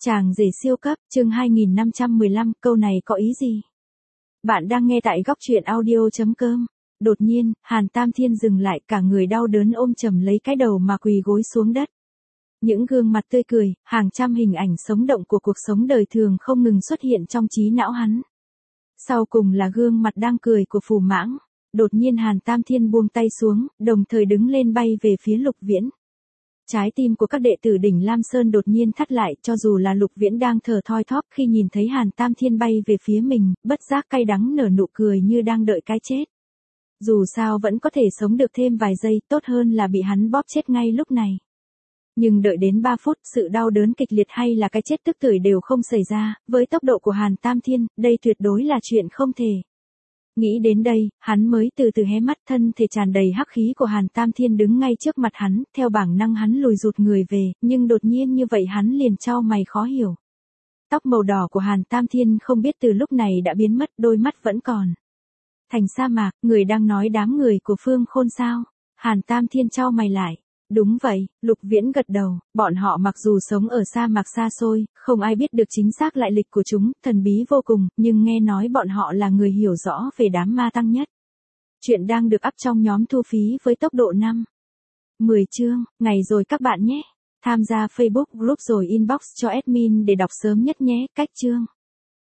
Chàng rể siêu cấp, chương 2515, câu này có ý gì? Bạn đang nghe tại góc truyện audio.com. Đột nhiên, Hàn Tam Thiên dừng lại, cả người đau đớn ôm chầm lấy cái đầu mà quỳ gối xuống đất. Những gương mặt tươi cười, hàng trăm hình ảnh sống động của cuộc sống đời thường không ngừng xuất hiện trong trí não hắn. Sau cùng là gương mặt đang cười của Phù Mãng. Đột nhiên Hàn Tam Thiên buông tay xuống, đồng thời đứng lên bay về phía Lục Viễn. Trái tim của các đệ tử đỉnh Lam Sơn đột nhiên thắt lại, cho dù là Lục Viễn đang thở thoi thóp khi nhìn thấy Hàn Tam Thiên bay về phía mình, bất giác cay đắng nở nụ cười như đang đợi cái chết. Dù sao vẫn có thể sống được thêm vài giây, tốt hơn là bị hắn bóp chết ngay lúc này. Nhưng đợi đến 3 phút, sự đau đớn kịch liệt hay là cái chết tức tưởi đều không xảy ra, với tốc độ của Hàn Tam Thiên, đây tuyệt đối là chuyện không thể. Nghĩ đến đây, hắn mới từ từ hé mắt, thân thể tràn đầy hắc khí của Hàn Tam Thiên đứng ngay trước mặt hắn, theo bản năng hắn lùi rụt người về, nhưng đột nhiên như vậy hắn liền chau mày khó hiểu. Tóc màu đỏ của Hàn Tam Thiên không biết từ lúc này đã biến mất, đôi mắt vẫn còn. Thành sa mạc, người đang nói đám người của Phương Khôn sao? Hàn Tam Thiên chau mày lại. Đúng vậy, Lục Viễn gật đầu, bọn họ mặc dù sống ở sa mạc xa xôi, không ai biết được chính xác lại lịch của chúng, thần bí vô cùng, nhưng nghe nói bọn họ là người hiểu rõ về đám ma tăng nhất. Chuyện đang được up trong nhóm thu phí với tốc độ 10 chương, ngày rồi các bạn nhé. Tham gia Facebook group rồi inbox cho admin để đọc sớm nhất nhé, cách chương.